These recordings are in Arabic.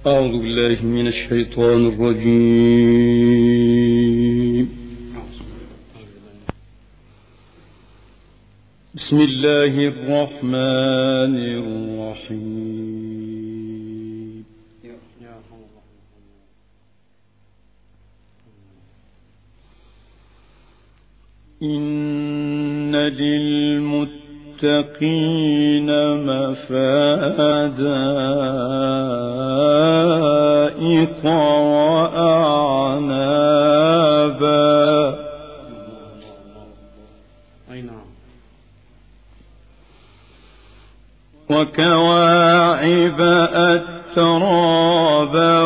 أعوذ بالله من الشيطان الرجيم. بسم الله الرحمن الرحيم. إن للمتقين مفازا وأعنابا وكواعب أترابا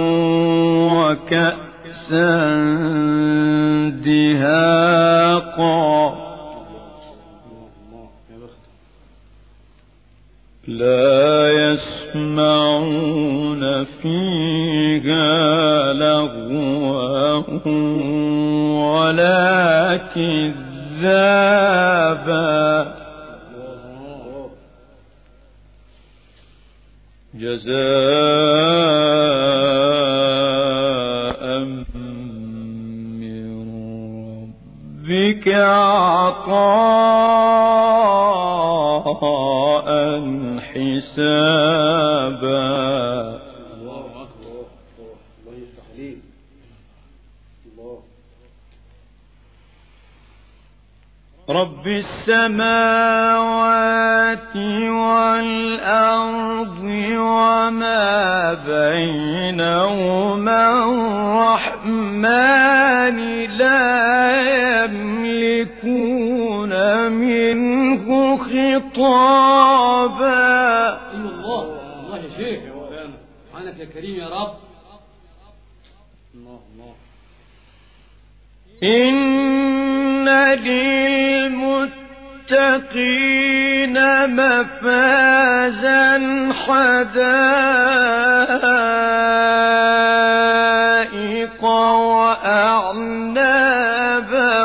وكأسا دهاقا لا يسمعون فيها لغوا ولا كذابا جزاء من ربك عطاء حسابا. الله أكبر. الله يفتح عليك. الله. رب السماوات والأرض وما بينهما الرحمن لا يملكون منه خطابا. الله الله يا شيخ يا مولانا سبحانك يا كريم يا رب. الله الله. إن للمتقين مفازا حدائق وأعنابا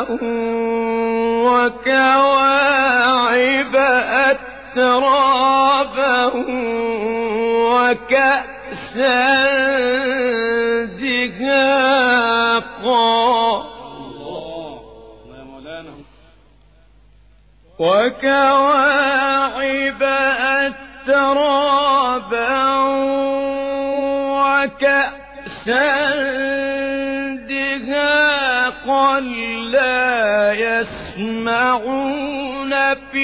وكواعب أترابا وكأسا دهاقا وكواعب أترابا وكأسا دهاقا لا يسمعون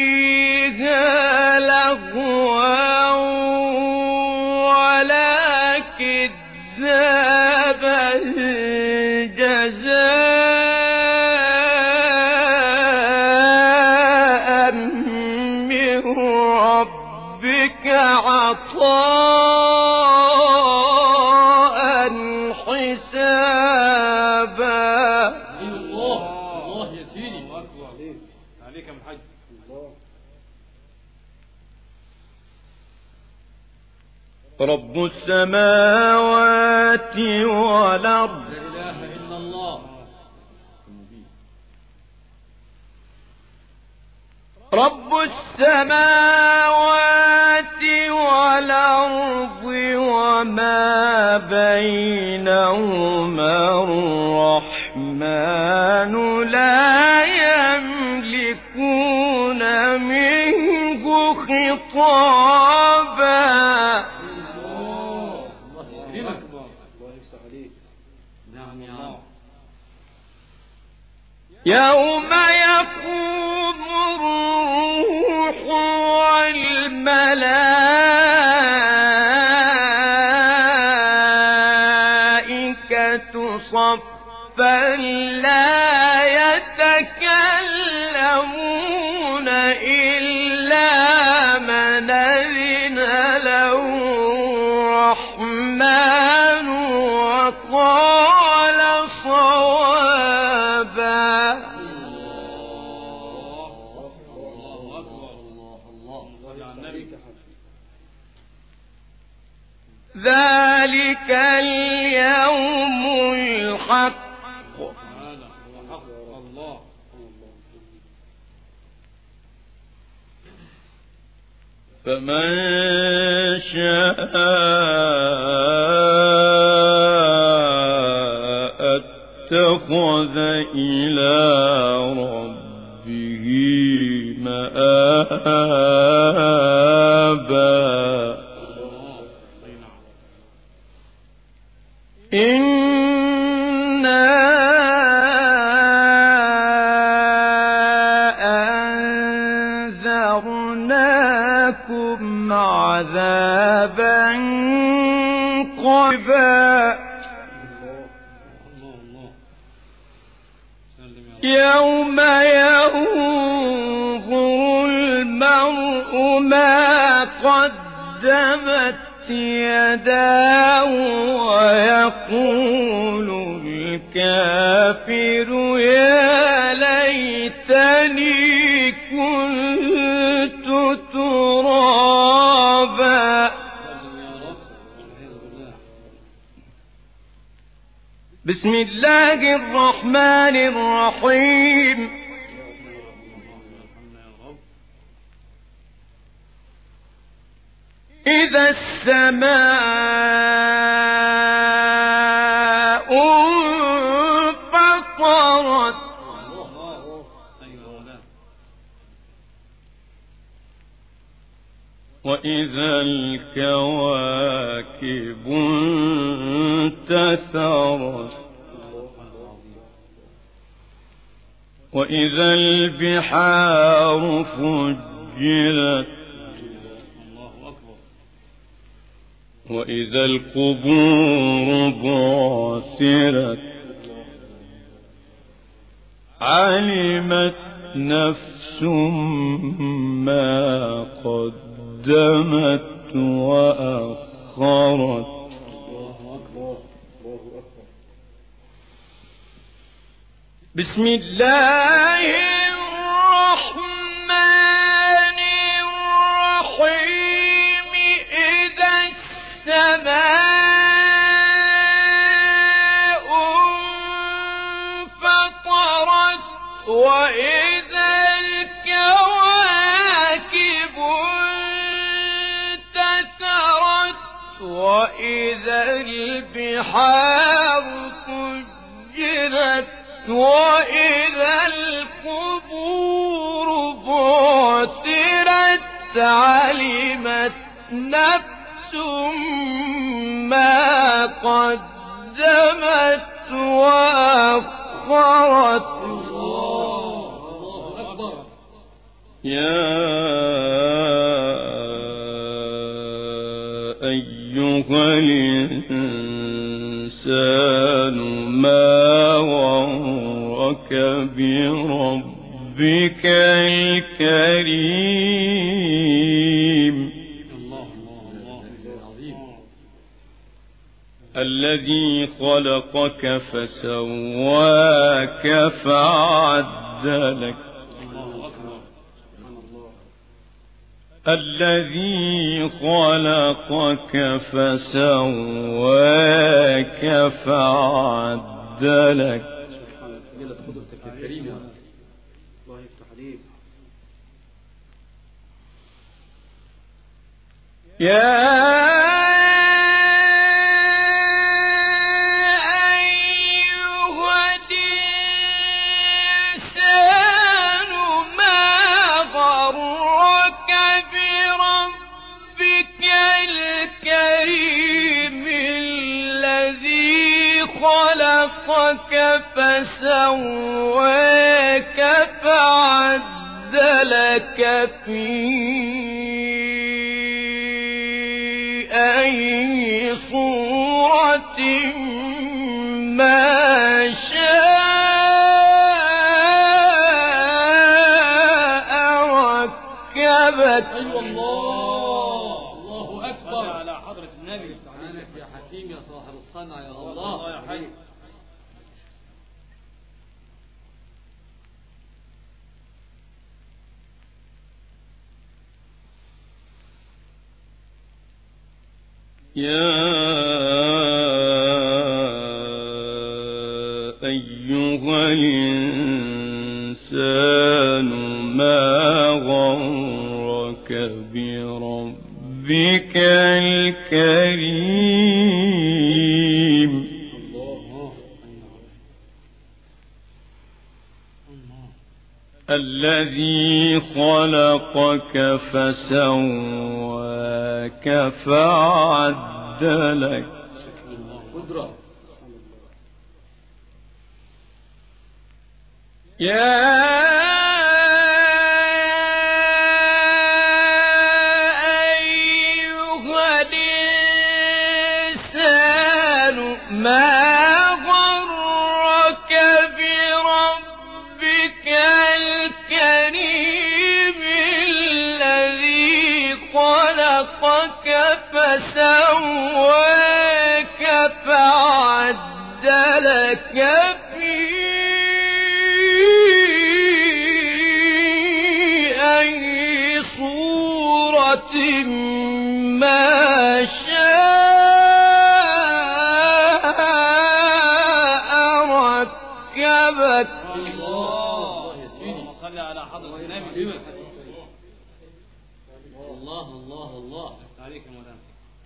فيها لغوا ولا كذابا جزاء من ربك عطاء حسابا. الله الله يا سيدي. الله أكبر عليك. عليك يا محج. الله. رب السماوات والأرض لا إله إلا الله. رب السماوات والأرض وما بينهما الرحمن لا يملكون منه خطابا. الله أكبر. الله يفتح عليك. نعم يا رب. يوم يقوم الروح والملائكة صفا لا يتكلمون إلا من أذن له الرحمن وقال صوابا. ذلك اليوم الحق. الله. فمن شاء اتخذ إلى ربه مآبا إنا أنذرناكم عذابا قريبا يوم ينظر المرء ما قدمت يداه ويقول الكافر يا ليتني كنت ترابا بسم الله الرحمن الرحيم إذا السماء انفطرت وإذا الكواكب انتثرت وإذا البحار فجرت وإذا القبور بعثرت علمت نفس ما قدمت وأخرت بسم الله الرحمن الرحيم إذا السماء انفطرت وإذا الكواكب انتثرت وإذا البحار فجرت وإذا القبور بعثرت علمت نفس ما قدمت وأخرت يا أيها الإنسان ما غرك بربك الكريم الذي خلقك فسواك فعدلك الذي خلقك فسواك فعدلك يا خلقك فسواك فعدلك في أي صورة ما شاء ركبك أيوة الله الله أكبر على حضرة النبي سبحانك يا حكيم يا صاحب الصنع يا الله يا حي يا أيها الإنسان ما غرك بربك الكريم الذي خلقك فسواك فعدلك يا أيها الإنسان ما غرك بربك الكريم الذي خلقك فسواك فعدلك ما شاء ركبك. الله يا سيدي صل على حضرة النبي. الله الله الله عليك يا مولانا.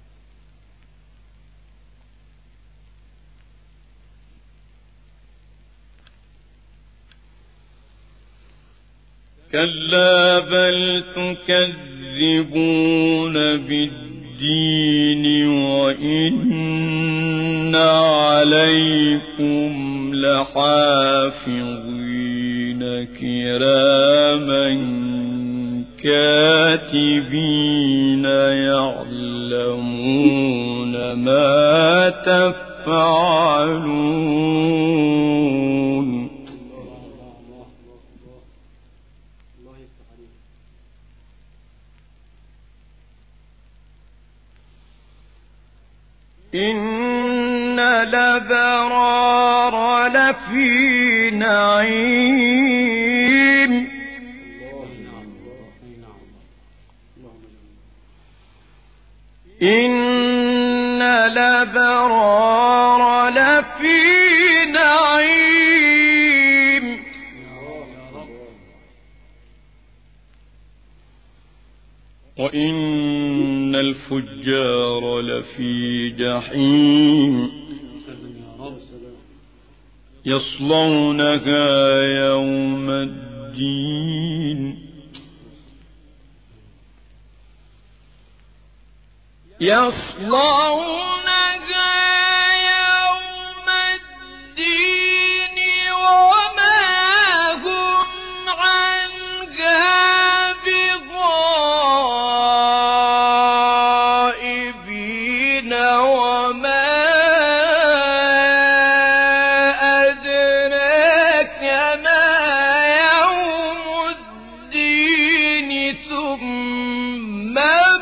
كلا بل تكذبون بالدين وإن عليكم لحافظين كراما كاتبين يعلمون ما تفعلون. إن الأبرار لفي نعيم إن الأبرار لفي نعيم وإن الفجار لفي جحيم يصلونها يوم الدين يصلونها يوم الدين وما هم عنها بغائبين وما أدراك ما يوم الدين ثم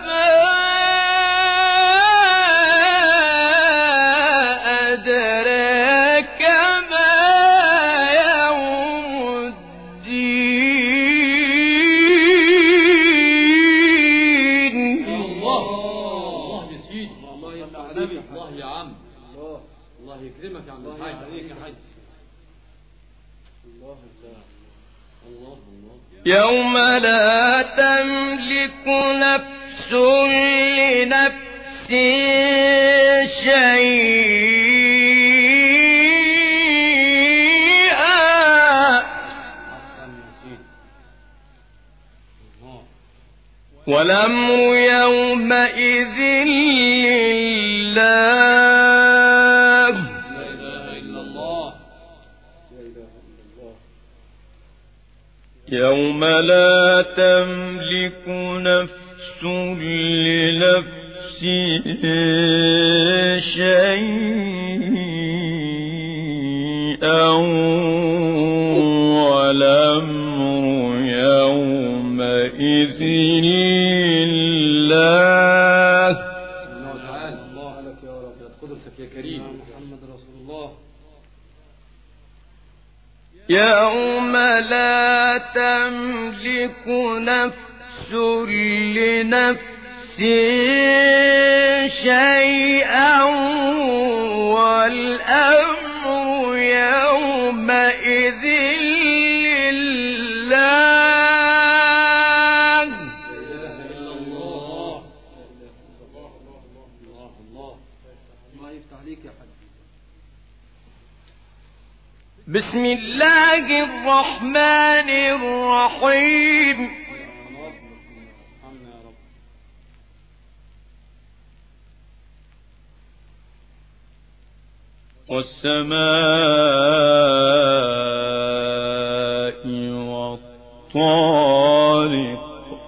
يوم لا تملك نفس لنفس شيئا والأمر يومئذ لله يوم لا تملك نفس لنفس شيئا والأمر يومئذ لله. الله تعالى الله لك يا رب قدرتك يا كريم محمد رسول الله. يوم لا تملك نفس لنفس شيئا والأمر يومئذ لله. بسم الله الرحمن الرحيم والسماء والطارق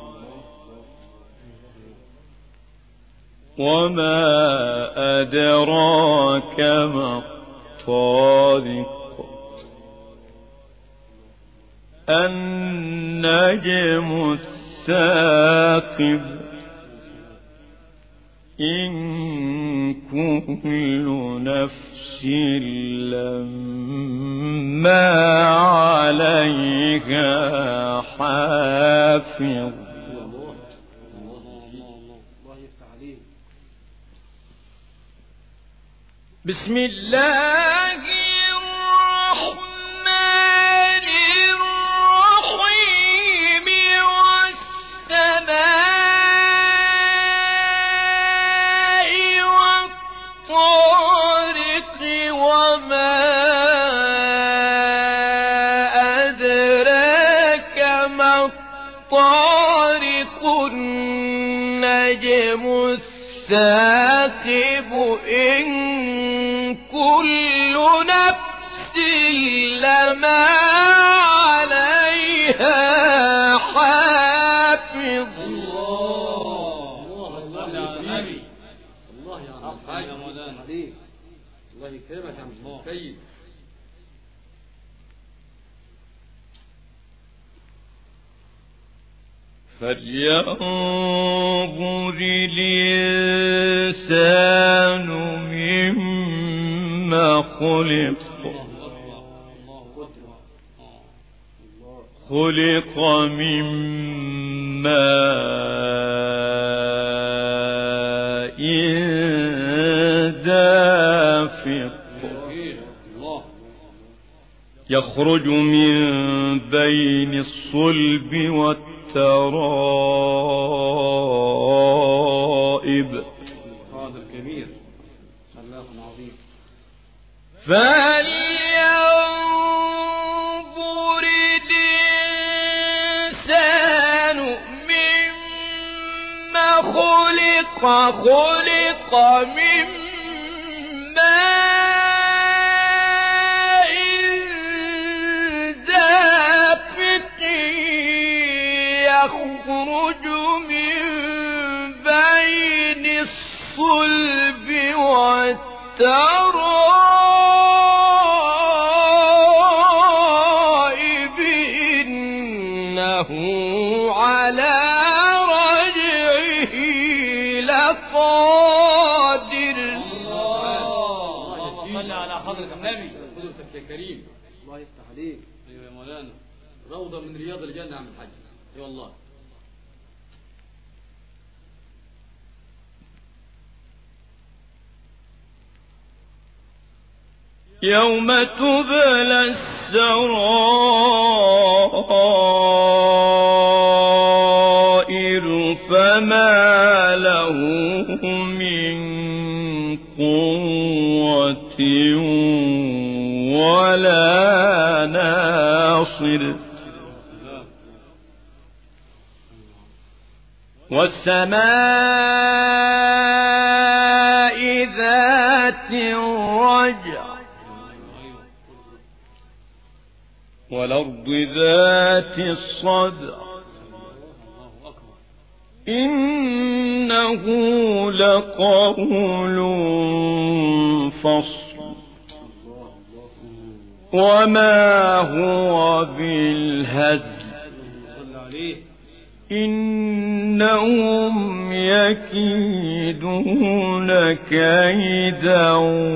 وما أدراك ما الطارق النجم الثاقب إن كل نفس لما عليها حافظ بسم الله الرحمن الرحيم والسماء والطارق وما أدراك ما الطارق النجم الثاقب إن كل نفس لما عليها حافظ الله صل على النبي. الله يا عم الحاج يا مولانا عليك. الله يكرمك يا عم السيد. فلينظر الإنسان مما خلق خلق من ماء دافق يخرج من بين الصلب والترائب قادر كبير خلاق عظيم. فلينظر الإنسان مما خلق خلق من ماء دافق يخرج من بين الصلب والترائب إنه على رجعه لقادر. اللهم صل على حضرة النبي. حضرتك يا كريم الله يفتح عليك. ايوه يا مولانا روضة من رياض الجنة عم الحاج. اي والله. يوم تبلى السرائر فما له من قوة ولا ناصر والسماء ذات الرجع والأرض ذات الصدع إنه لقول فصل وما هو بالهزل إنهم يكيدون كيدا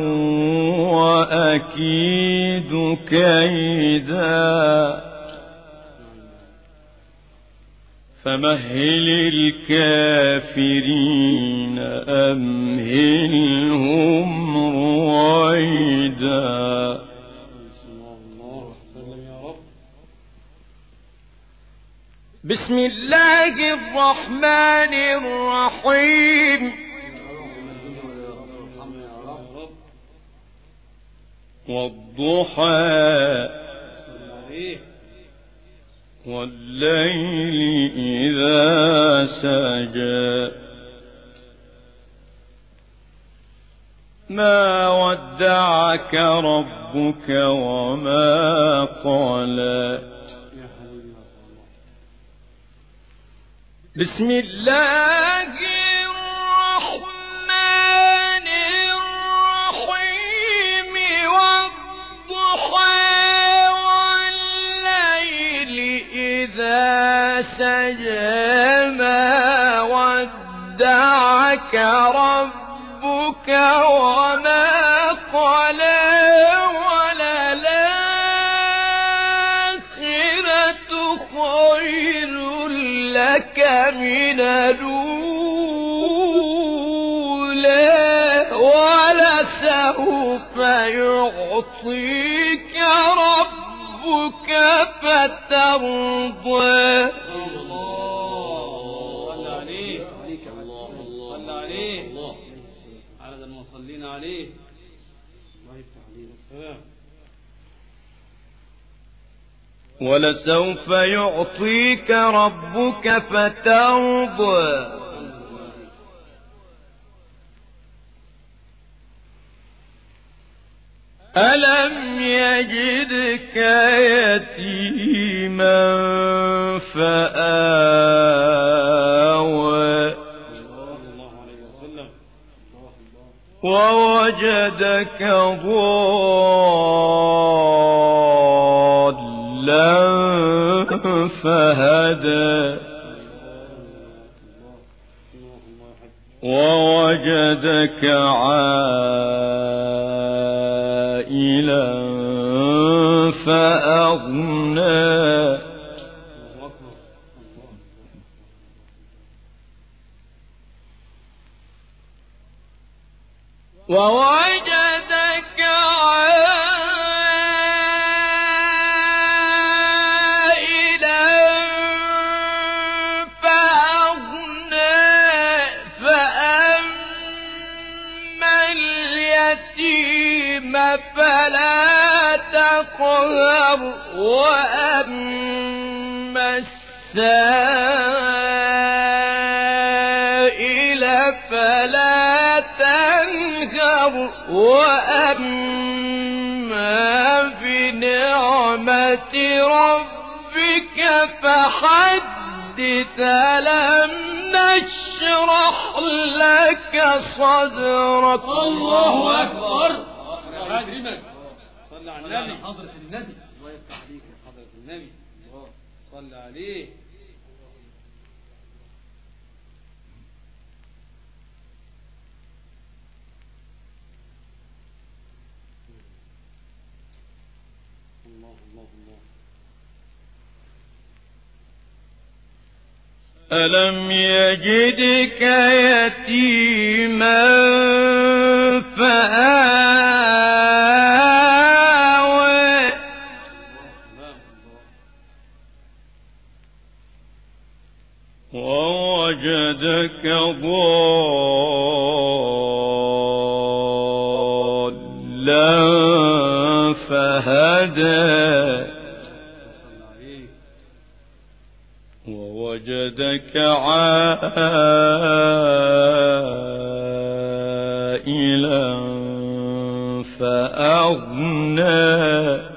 وأكيد كيدا فمهل الكافرين أمهلهم رويدا. بسم الله الرحمن الرحيم والضحى والليل إذا سجى ما ودعك ربك وما قلى. بسم الله الرحمن الرحيم والضحى والليل إذا سجى ما ودعك ربك وما قلى وللآخرة خير لك من الأولى ولسوف يعطيك ربك فترضى. عليه الله يفتح عليه السلام. ولسوف يعطيك ربك فترضى. ألم يجدك يتيما فآوى ووجدك ضالا فهدى ووجدك عائلا فأغنى ووجدك عائلا فأغنى فأما اليتيم فلا تقهر وأما السائل فلا تنهر وأما بنعمة ربك فحدث. ألم نشرح لك صدرك. الله أكبر. صلى على النبي. حضرة النبي الله يفتح عليك يا حضرة النبي. الله صلى عليه. ألم يجدك يتيما فآوى ووجدك ضالا فهدى ووجدك عائلا فأغنى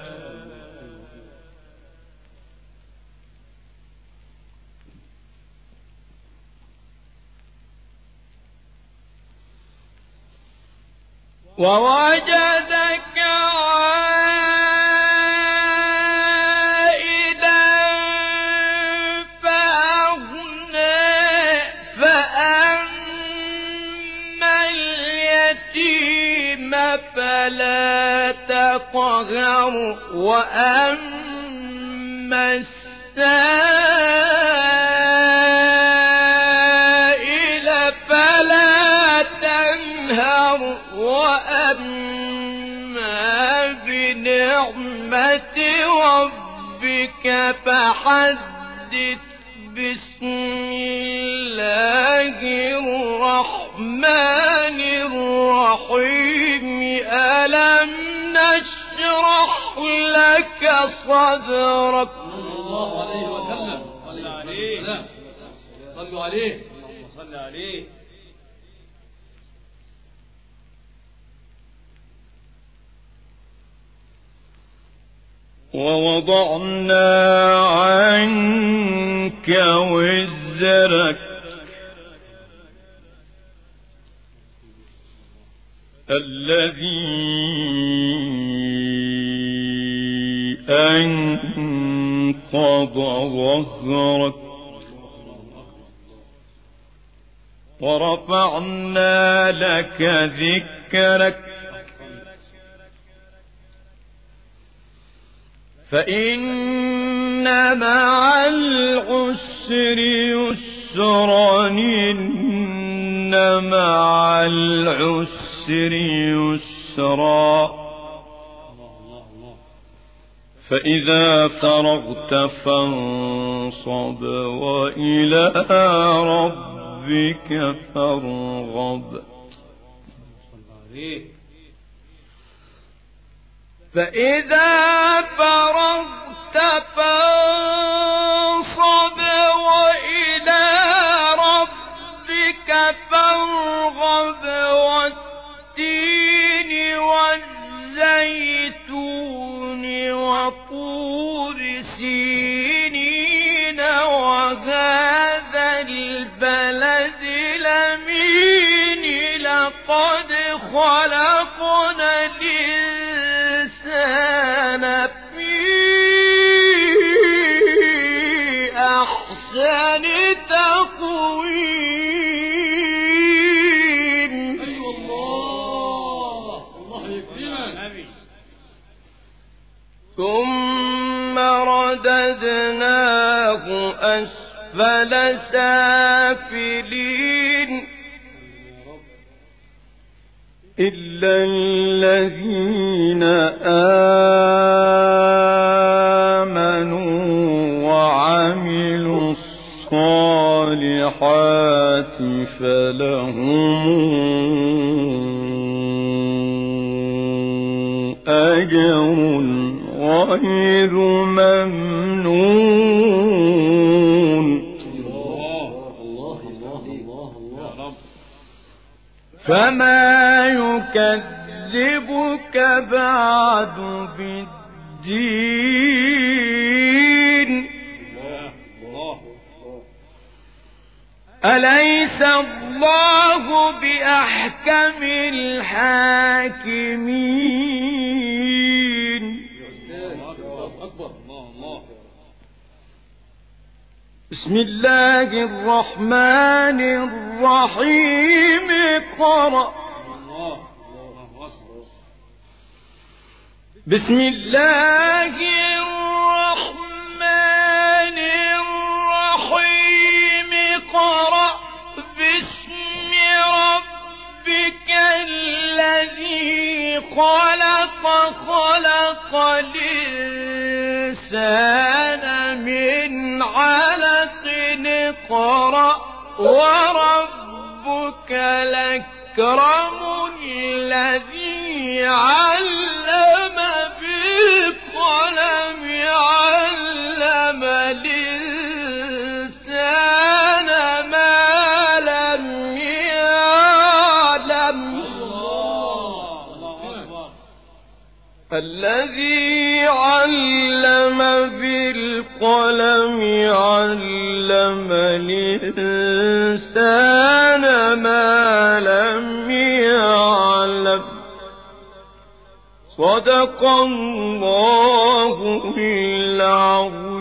ووجدك عائلا فأغنى فأما اليتيم فلا تقهر وأما السائل فلا تنهر وأما بنعمة ربك فحدث. بسم الله الرحمن الرحيم. ألم نشرح عليه. اللهم صل عليه. ووضعنا عنك وزرك الذي أنقض ظهرك ورفعنا لك ذكرك فإن مع العسر يسرا إن مع العسر يسرا فإذا فرغت فانصب وإلى ربك فارغب فإذا فرغت فانصب وإلى ربك فارغب والتين والزيتون وطور سينين وهذا البلد الأمين لقد خلقنا الإنسان في أحسن تقويم. أيوة الله يكرمك. ثم رددناه أسفل سافلين إلا الذين آمنوا وعملوا الصالحات فلهم أجر غير ممنون. فما يكذبك بعد بالدين أليس الله بأحكم الحاكمين. بسم الله الرحمن الرحيم اقرأ. بسم الله الرحمن الرحيم اقرأ باسم ربك الذي خلق خلق الإنسان من علق اقرأ وربك الأكرم الذي علم بالقلم علم الإنسان ما لم يعلم. الذي علم بالقلم علم الإنسان ما لم يعلم. صدق الله العظيم.